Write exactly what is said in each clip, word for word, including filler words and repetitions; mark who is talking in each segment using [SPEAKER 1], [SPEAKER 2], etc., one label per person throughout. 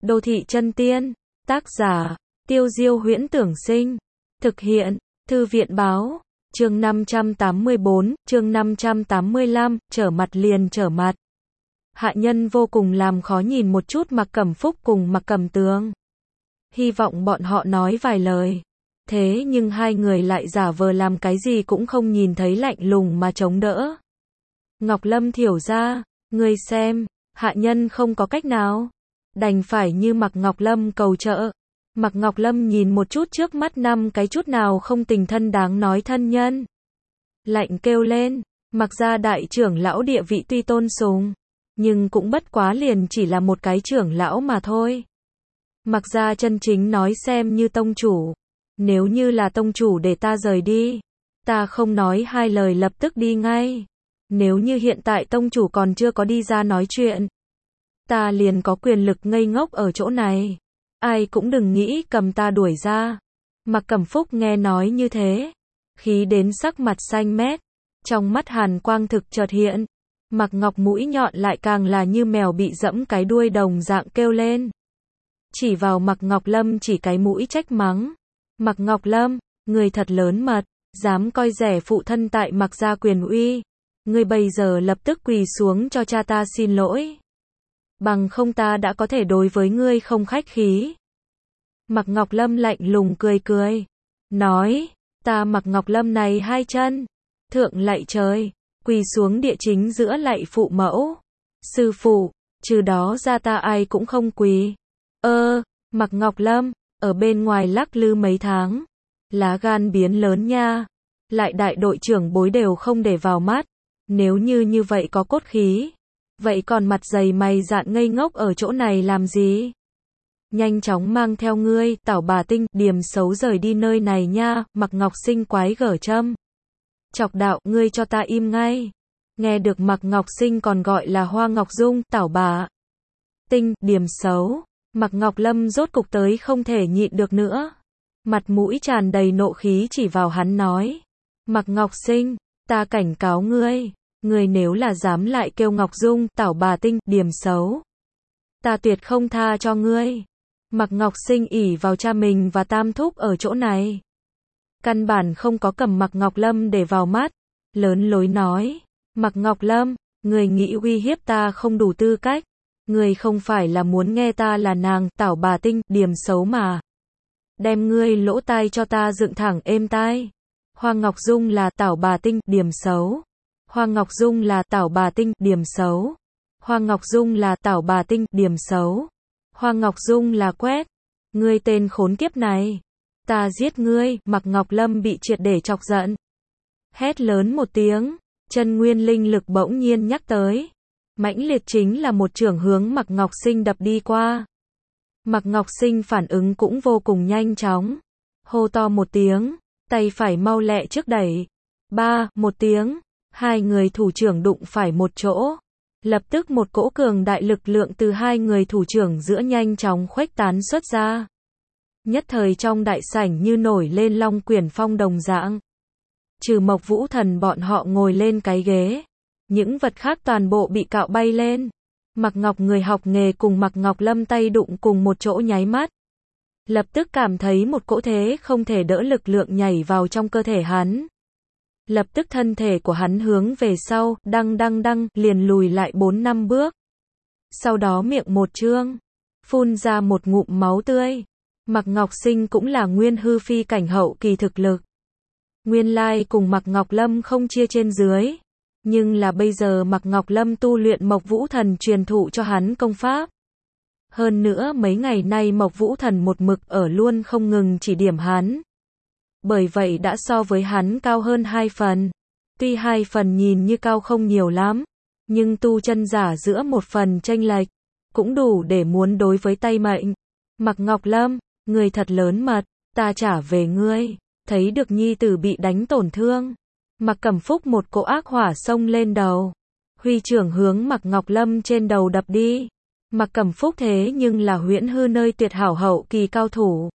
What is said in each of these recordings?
[SPEAKER 1] Đô thị chân tiên, tác giả, Tiêu Diêu Huyễn Tưởng Sinh, thực hiện, Thư viện Báo, chương năm trăm tám mươi tư, chương năm trăm tám mươi lăm, trở mặt liền trở mặt. Hạ nhân vô cùng làm khó nhìn một chút Mạc Cẩm Phúc cùng Mạc Cẩm Tường. Hy vọng bọn họ nói vài lời. Thế nhưng hai người lại giả vờ làm cái gì cũng không nhìn thấy, lạnh lùng mà chống đỡ. Ngọc Lâm thiểu ra, ngươi xem, hạ nhân không có cách nào. Đành phải như Mạc Ngọc Lâm cầu trợ. Mạc Ngọc Lâm nhìn một chút trước mắt năm cái chút nào không tình thân đáng nói thân nhân. Lạnh kêu lên, Mạc gia đại trưởng lão địa vị tuy tôn sùng, nhưng cũng bất quá liền chỉ là một cái trưởng lão mà thôi. Mạc gia chân chính nói xem như tông chủ. Nếu như là tông chủ để ta rời đi, ta không nói hai lời lập tức đi ngay. Nếu như hiện tại tông chủ còn chưa có đi ra nói chuyện, ta liền có quyền lực ngây ngốc ở chỗ này. Ai cũng đừng nghĩ cầm ta đuổi ra. Mạc Cẩm Phúc nghe nói như thế, khí đến sắc mặt xanh mét, trong mắt hàn quang thực chợt hiện. Mạc Ngọc mũi nhọn lại càng là như mèo bị dẫm cái đuôi đồng dạng kêu lên. Chỉ vào Mạc Ngọc Lâm chỉ cái mũi trách mắng. Mạc Ngọc Lâm, người thật lớn mật, dám coi rẻ phụ thân tại Mạc gia quyền uy. Ngươi bây giờ lập tức quỳ xuống cho cha ta xin lỗi. Bằng không ta đã có thể đối với ngươi không khách khí. Mạc Ngọc Lâm lạnh lùng cười cười. Nói, ta Mạc Ngọc Lâm này hai chân. Thượng lạy trời, quỳ xuống địa chính giữa lạy phụ mẫu. Sư phụ, trừ đó ra ta ai cũng không quỳ. Ơ, Mạc Ngọc Lâm, ở bên ngoài lắc lư mấy tháng. Lá gan biến lớn nha. Lại đại đội trưởng bối đều không để vào mắt. Nếu như như vậy có cốt khí. Vậy còn mặt dày mày dạn ngây ngốc ở chỗ này làm gì? Nhanh chóng mang theo ngươi, Tảo bà Tinh, Điềm xấu rời đi nơi này nha. Mạc Ngọc Sinh quái gở châm chọc đạo, ngươi cho ta im ngay. Nghe được Mạc Ngọc Sinh còn gọi là Hoa Ngọc Dung, Tảo bà Tinh, Điềm xấu. Mạc Ngọc Lâm rốt cục tới không thể nhịn được nữa. Mặt mũi tràn đầy nộ khí chỉ vào hắn nói. Mạc Ngọc Sinh, ta cảnh cáo ngươi. Ngươi nếu là dám lại kêu Ngọc Dung, Tảo bà Tinh, Điềm xấu, ta tuyệt không tha cho ngươi. Mạc Ngọc Sinh ỷ vào cha mình và tam thúc ở chỗ này. Căn bản không có cầm Mạc Ngọc Lâm để vào mắt. Lớn lối nói. Mạc Ngọc Lâm, ngươi nghĩ uy hiếp ta không đủ tư cách. Ngươi không phải là muốn nghe ta là nàng, Tảo bà Tinh, Điềm xấu mà. Đem ngươi lỗ tai cho ta dựng thẳng êm tai. Hoa Ngọc Dung là Tảo bà Tinh, Điềm xấu. Hoa Ngọc Dung là Tảo bà Tinh, Điềm xấu. Hoa Ngọc Dung là Tảo bà Tinh, Điềm xấu. Hoa Ngọc Dung là quét. Ngươi tên khốn kiếp này. Ta giết ngươi. Mạc Ngọc Lâm bị triệt để chọc giận. Hét lớn một tiếng. Chân nguyên linh lực bỗng nhiên nhắc tới. Mãnh liệt chính là một chưởng hướng Mạc Ngọc Sinh đập đi qua. Mạc Ngọc Sinh phản ứng cũng vô cùng nhanh chóng. Hô to một tiếng. Tay phải mau lẹ trước đẩy. Ba, một tiếng. Hai người thủ trưởng đụng phải một chỗ. Lập tức một cỗ cường đại lực lượng từ hai người thủ trưởng giữa nhanh chóng khuếch tán xuất ra. Nhất thời trong đại sảnh như nổi lên long quyển phong đồng dạng. Trừ Mộc Vũ Thần bọn họ ngồi lên cái ghế. Những vật khác toàn bộ bị cạo bay lên. Mạc Ngọc người học nghề cùng Mạc Ngọc Lâm tay đụng cùng một chỗ nháy mắt. Lập tức cảm thấy một cỗ thế không thể đỡ lực lượng nhảy vào trong cơ thể hắn. Lập tức thân thể của hắn hướng về sau, đăng đăng đăng, liền lùi lại bốn năm bước. Sau đó miệng một trương, phun ra một ngụm máu tươi. Mạc Ngọc Sinh cũng là nguyên hư phi cảnh hậu kỳ thực lực. Nguyên lai cùng Mạc Ngọc Lâm không chia trên dưới. Nhưng là bây giờ Mạc Ngọc Lâm tu luyện Mộc Vũ Thần truyền thụ cho hắn công pháp. Hơn nữa mấy ngày nay Mộc Vũ Thần một mực ở luôn không ngừng chỉ điểm hắn. Bởi vậy đã so với hắn cao hơn hai phần. Tuy hai phần nhìn như cao không nhiều lắm, nhưng tu chân giả giữa một phần chênh lệch, cũng đủ để muốn đối với tay mệnh. Mạc Ngọc Lâm, người thật lớn mật, ta trả về ngươi. Thấy được nhi tử bị đánh tổn thương. Mạc Cẩm Phúc một cỗ ác hỏa xông lên đầu. Huy trưởng hướng Mạc Ngọc Lâm trên đầu đập đi. Mạc Cẩm Phúc thế nhưng là huyễn hư nơi tuyệt hảo hậu kỳ cao thủ.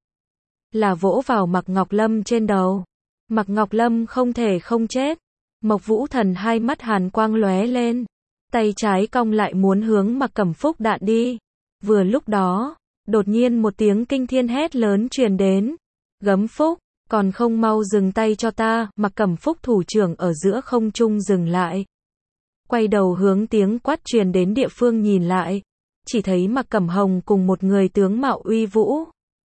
[SPEAKER 1] Là vỗ vào Mạc Ngọc Lâm trên đầu. Mạc Ngọc Lâm không thể không chết. Mộc Vũ Thần hai mắt hàn quang lóe lên. Tay trái cong lại muốn hướng Mạc Cẩm Phúc đạn đi. Vừa lúc đó, Đột nhiên một tiếng kinh thiên hét lớn truyền đến. Gấm Phúc, còn không mau dừng tay cho ta, Mạc Cẩm Phúc thủ trưởng ở giữa không trung dừng lại. Quay đầu hướng tiếng quát truyền đến địa phương nhìn lại. Chỉ thấy Mạc Cẩm Hồng cùng một người tướng mạo uy vũ.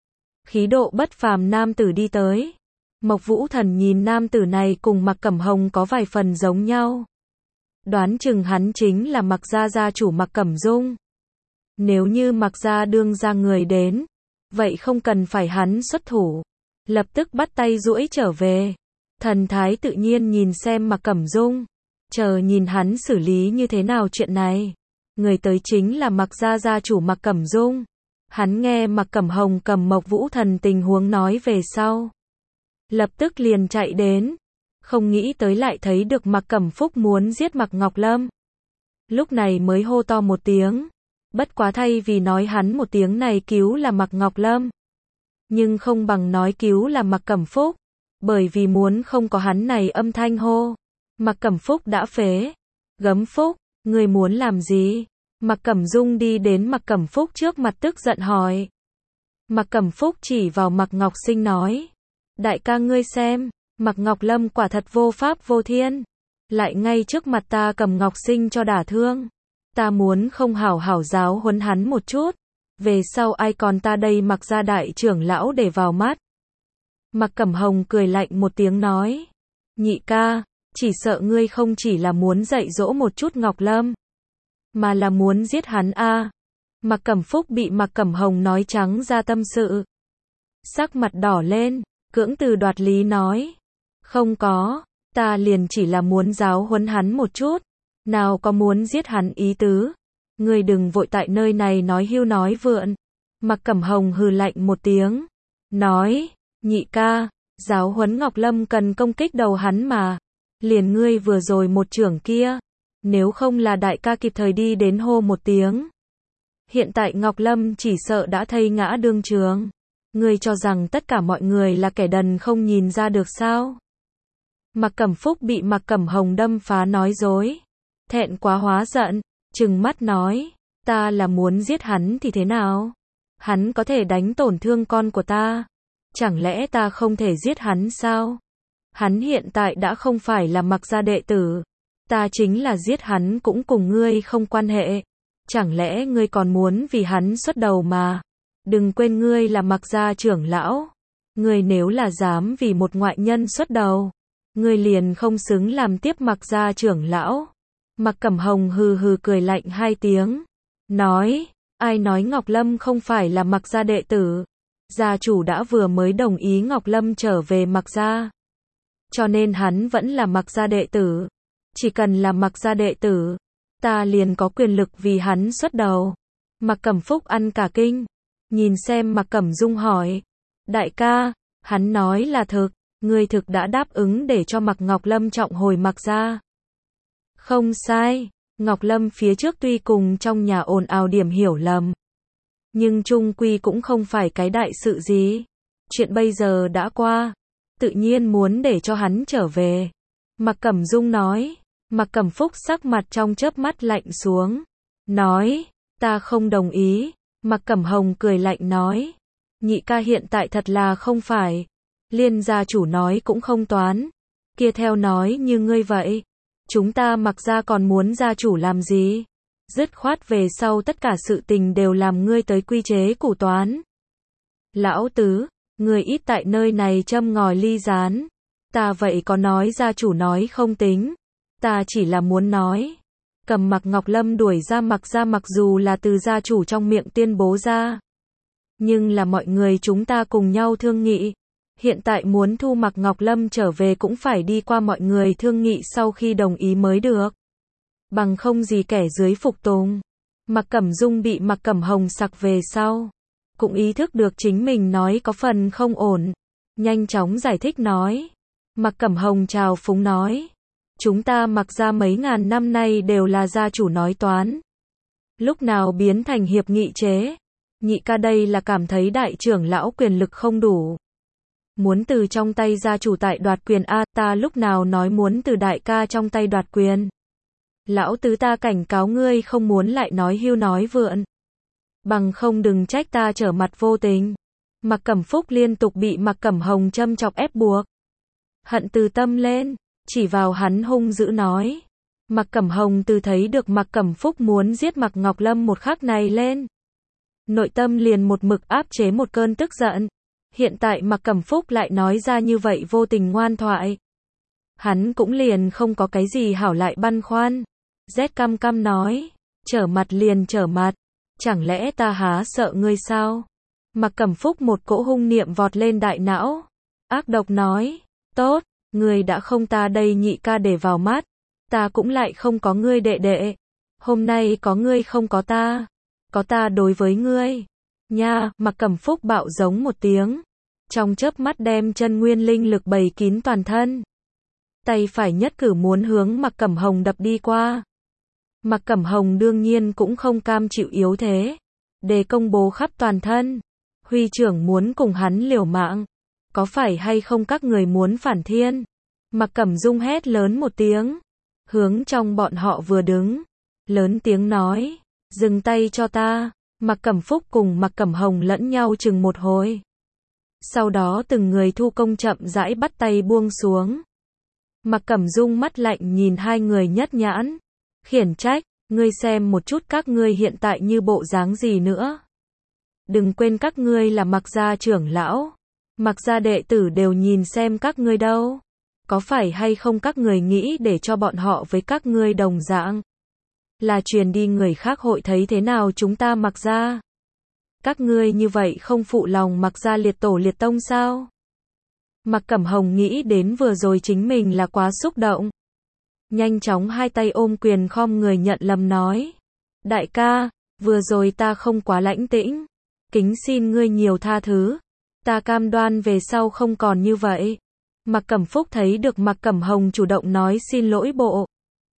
[SPEAKER 1] Khí độ bất phàm nam tử đi tới. Mộc Vũ Thần nhìn nam tử này cùng Mạc Cẩm Hồng có vài phần giống nhau. Đoán chừng hắn chính là Mạc gia gia chủ Mạc Cẩm Dung. Nếu như Mạc gia đương ra người đến, vậy không cần phải hắn xuất thủ. Lập tức bắt tay duỗi trở về. Thần thái tự nhiên nhìn xem Mạc Cẩm Dung. Chờ nhìn hắn xử lý như thế nào chuyện này. Người tới chính là Mạc gia gia chủ Mạc Cẩm Dung. Hắn nghe Mạc Cẩm Hồng cầm Mộc Vũ Thần tình huống nói về sau. Lập tức liền chạy đến. Không nghĩ tới lại thấy được Mạc Cẩm Phúc muốn giết Mạc Ngọc Lâm. Lúc này mới hô to một tiếng. Bất quá thay vì nói hắn một tiếng này cứu là Mạc Ngọc Lâm. Nhưng không bằng nói cứu là Mạc Cẩm Phúc. Bởi vì muốn không có hắn này âm thanh hô. Mạc Cẩm Phúc đã phế. Gấm Phúc, ngươi muốn làm gì? Mạc Cẩm Dung đi đến Mạc Cẩm Phúc trước mặt tức giận hỏi. Mạc Cẩm Phúc chỉ vào Mạc Ngọc Sinh nói. Đại ca ngươi xem, Mạc Ngọc Lâm quả thật vô pháp vô thiên. Lại ngay trước mặt ta cầm Ngọc Sinh cho đả thương. Ta muốn không hảo hảo giáo huấn hắn một chút. Về sau ai còn ta đây Mạc gia đại trưởng lão để vào mắt. Mạc Cẩm Hồng cười lạnh một tiếng nói. Nhị ca, chỉ sợ ngươi không chỉ là muốn dạy dỗ một chút Ngọc Lâm. Mà là muốn giết hắn a. À. Mạc Cẩm Phúc bị Mạc Cẩm Hồng nói trắng ra tâm sự. Sắc mặt đỏ lên, cưỡng từ đoạt lý nói. Không có, ta liền chỉ là muốn giáo huấn hắn một chút. Nào có muốn giết hắn ý tứ. Ngươi đừng vội tại nơi này nói hưu nói vượn. Mạc Cẩm Hồng hừ lạnh một tiếng. Nói, nhị ca, giáo huấn Ngọc Lâm cần công kích đầu hắn mà. Liền ngươi vừa rồi một trưởng kia. Nếu không là đại ca kịp thời đi đến hô một tiếng. Hiện tại Ngọc Lâm chỉ sợ đã thây ngã đương trường. Ngươi cho rằng tất cả mọi người là kẻ đần không nhìn ra được sao? Mạc Cẩm Phúc bị Mạc Cẩm Hồng đâm phá nói dối. Thẹn quá hóa giận, trừng mắt nói. Ta là muốn giết hắn thì thế nào? Hắn có thể đánh tổn thương con của ta. Chẳng lẽ ta không thể giết hắn sao? Hắn hiện tại đã không phải là Mạc gia đệ tử. Ta chính là giết hắn cũng cùng ngươi không quan hệ. Chẳng lẽ ngươi còn muốn vì hắn xuất đầu mà? Đừng quên ngươi là Mạc gia trưởng lão. Ngươi nếu là dám vì một ngoại nhân xuất đầu, ngươi liền không xứng làm tiếp Mạc gia trưởng lão. Mạc Cẩm Hồng hừ hừ cười lạnh hai tiếng. Nói, ai nói Ngọc Lâm không phải là Mạc gia đệ tử? Gia chủ đã vừa mới đồng ý Ngọc Lâm trở về Mạc gia. Cho nên hắn vẫn là Mạc gia đệ tử. Chỉ cần là Mạc gia đệ tử, ta liền có quyền lực vì hắn xuất đầu. Mạc Cẩm Phúc ăn cả kinh. Nhìn xem Mạc Cẩm Dung hỏi. Đại ca, hắn nói là thực, ngươi thực đã đáp ứng để cho Mạc Ngọc Lâm trọng hồi Mạc gia. Không sai, Ngọc Lâm phía trước tuy cùng trong nhà ồn ào điểm hiểu lầm. Nhưng chung quy cũng không phải cái đại sự gì. Chuyện bây giờ đã qua, tự nhiên muốn để cho hắn trở về. Mạc Cẩm Dung nói. Mạc Cẩm Phúc sắc mặt trong chớp mắt lạnh xuống. Nói, ta không đồng ý. Mạc Cẩm Hồng cười lạnh nói. Nhị ca hiện tại thật là không phải. Liên gia chủ nói cũng không toán. Kia theo nói như ngươi vậy. Chúng ta Mạc gia còn muốn gia chủ làm gì? Dứt khoát về sau tất cả sự tình đều làm ngươi tới quy chế củ toán. Lão tứ, ngươi ít tại nơi này châm ngòi ly gián. Ta vậy có nói gia chủ nói không tính. Ta chỉ là muốn nói. Cầm Mạc Ngọc Lâm đuổi ra Mạc gia mặc dù là từ gia chủ trong miệng tuyên bố ra. Nhưng là mọi người chúng ta cùng nhau thương nghị. Hiện tại muốn thu Mạc Ngọc Lâm trở về cũng phải đi qua mọi người thương nghị sau khi đồng ý mới được. Bằng không gì kẻ dưới phục tùng. Mạc Cẩm Dung bị Mạc Cẩm Hồng sặc về sau. Cũng ý thức được chính mình nói có phần không ổn. Nhanh chóng giải thích nói. Mạc Cẩm Hồng chào phúng nói. Chúng ta Mạc gia mấy ngàn năm nay đều là gia chủ nói toán. Lúc nào biến thành hiệp nghị chế? Nhị ca đây là cảm thấy đại trưởng lão quyền lực không đủ. Muốn từ trong tay gia chủ tại đoạt quyền a, ta lúc nào nói muốn từ đại ca trong tay đoạt quyền. Lão tứ ta cảnh cáo ngươi không muốn lại nói hưu nói vượn. bằng không đừng trách ta trở mặt vô tình. Mạc Cẩm Phúc liên tục bị Mạc Cẩm Hồng châm chọc ép buộc. Hận từ tâm lên, chỉ vào hắn hung dữ nói. Mạc Cẩm Hồng từ thấy được Mạc Cẩm Phúc muốn giết Mạc Ngọc Lâm một khắc này lên. Nội tâm liền một mực áp chế một cơn tức giận. Hiện tại Mạc Cẩm Phúc lại nói ra như vậy vô tình ngoan thoại. Hắn cũng liền không có cái gì hảo lại băn khoăn. Rét căm căm nói, trở mặt liền trở mặt, chẳng lẽ ta há sợ ngươi sao? Mạc Cẩm Phúc một cỗ hung niệm vọt lên đại não, ác độc nói, tốt, ngươi đã không ta đây nhị ca để vào mắt, ta cũng lại không có ngươi đệ đệ, hôm nay có ngươi không có ta, có ta đối với ngươi, nha. Mạc Cẩm Phúc bạo giống một tiếng, trong chớp mắt đem chân nguyên linh lực bày kín toàn thân, tay phải nhất cử muốn hướng Mạc Cẩm Hồng đập đi qua. Mạc Cẩm Hồng đương nhiên cũng không cam chịu yếu thế, để công bố khắp toàn thân, huy trưởng muốn cùng hắn liều mạng, có phải hay không các người muốn phản thiên? Mạc Cẩm Dung hét lớn một tiếng, hướng trong bọn họ vừa đứng, lớn tiếng nói, dừng tay cho ta. Mạc Cẩm Phúc cùng Mạc Cẩm Hồng lẫn nhau chừng một hồi, sau đó từng người thu công chậm rãi bắt tay buông xuống. Mạc Cẩm Dung mắt lạnh nhìn hai người nhất nhãn, khiển trách, ngươi xem một chút các ngươi hiện tại như bộ dáng gì nữa. Đừng quên các ngươi là Mạc gia trưởng lão, Mạc gia đệ tử đều nhìn xem các ngươi đâu. Có phải hay không các người nghĩ để cho bọn họ với các ngươi đồng dạng, là truyền đi người khác hội thấy thế nào chúng ta Mạc gia? Các ngươi như vậy không phụ lòng Mạc gia liệt tổ liệt tông sao? Mạc Cẩm Hồng nghĩ đến vừa rồi chính mình là quá xúc động, nhanh chóng hai tay ôm quyền khom người nhận lầm nói, đại ca, vừa rồi ta không quá lãnh tĩnh, kính xin ngươi nhiều tha thứ, ta cam đoan về sau không còn như vậy. Mạc Cẩm Phúc thấy được Mạc Cẩm Hồng chủ động nói xin lỗi bộ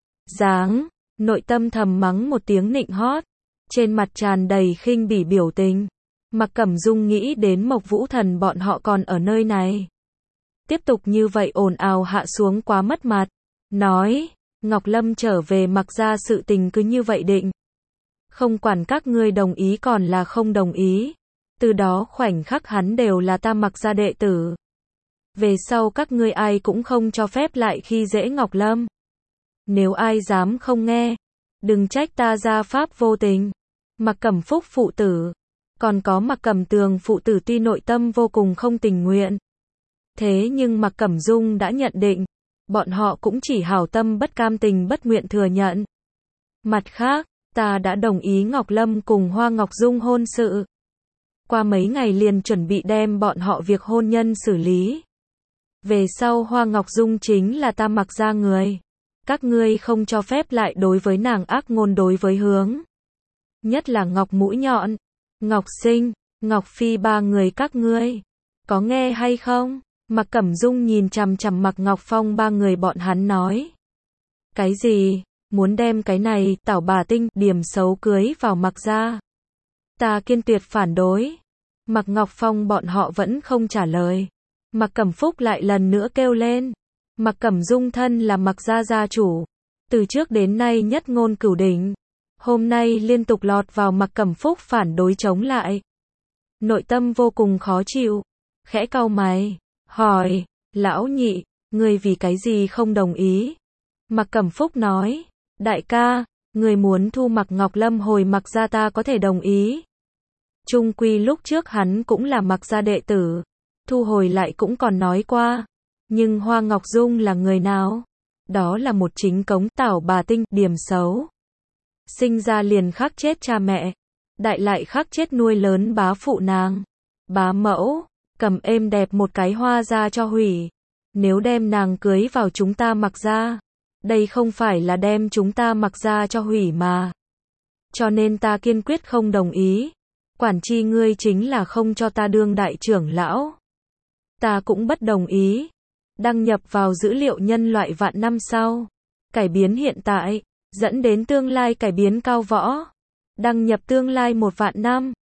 [SPEAKER 1] dáng, nội tâm thầm mắng một tiếng nịnh hót, trên mặt tràn đầy khinh bỉ biểu tình. Mạc Cẩm Dung nghĩ đến Mộc Vũ Thần bọn họ còn ở nơi này, tiếp tục như vậy ồn ào hạ xuống quá mất mặt, nói, Ngọc Lâm trở về Mạc gia sự tình cứ như vậy định, không quản các ngươi đồng ý còn là không đồng ý, từ đó khoảnh khắc hắn đều là ta Mạc gia đệ tử. Về sau các ngươi ai cũng không cho phép lại khi dễ Ngọc Lâm. Nếu ai dám không nghe, đừng trách ta gia pháp vô tình. Mạc Cẩm Phúc phụ tử, còn có Mạc Cẩm Tường phụ tử tuy nội tâm vô cùng không tình nguyện, thế nhưng Mạc Cẩm Dung đã nhận định, bọn họ cũng chỉ hảo tâm bất cam tình bất nguyện thừa nhận. Mặt khác, ta đã đồng ý Ngọc Lâm cùng Hoa Ngọc Dung hôn sự. Qua mấy ngày liền chuẩn bị đem bọn họ việc hôn nhân xử lý. Về sau Hoa Ngọc Dung chính là ta Mạc gia người. Các ngươi không cho phép lại đối với nàng ác ngôn đối với hướng. Nhất là Ngọc Mũi Nhọn, Ngọc Sinh, Ngọc Phi ba người các ngươi. Có nghe hay không? Mạc Cẩm Dung nhìn chằm chằm Mạc Ngọc Phong ba người bọn hắn nói. Cái gì? Muốn đem cái này, tảo bà tinh, điểm xấu cưới vào Mạc gia? Ta kiên tuyệt phản đối. Mạc Ngọc Phong bọn họ vẫn không trả lời. Mạc Cẩm Phúc lại lần nữa kêu lên. Mạc Cẩm Dung thân là Mạc gia gia chủ, từ trước đến nay nhất ngôn cửu đỉnh, hôm nay liên tục lọt vào Mạc Cẩm Phúc phản đối chống lại. Nội tâm vô cùng khó chịu, khẽ cau mày, hỏi, lão nhị, ngươi vì cái gì không đồng ý? Mạc Cẩm Phúc nói, đại ca, người muốn thu Mạc Ngọc Lâm hồi Mạc gia ta có thể đồng ý. Chung quy lúc trước hắn cũng là Mạc gia đệ tử, thu hồi lại cũng còn nói qua. Nhưng Hoa Ngọc Dung là người nào? Đó là một chính cống tảo bà tinh, điểm xấu. Sinh ra liền khắc chết cha mẹ, đại lại khắc chết nuôi lớn bá phụ nàng. Bá mẫu, cầm êm đẹp một cái hoa ra cho hủy. Nếu đem nàng cưới vào chúng ta Mạc gia, đây không phải là đem chúng ta Mạc gia cho hủy mà. Cho nên ta kiên quyết không đồng ý. Quản chi ngươi chính là không cho ta đương đại trưởng lão. Ta cũng bất đồng ý. Đăng nhập vào dữ liệu nhân loại vạn năm sau. Cải biến hiện tại, dẫn đến tương lai cải biến cao võ. Đăng nhập tương lai một vạn năm.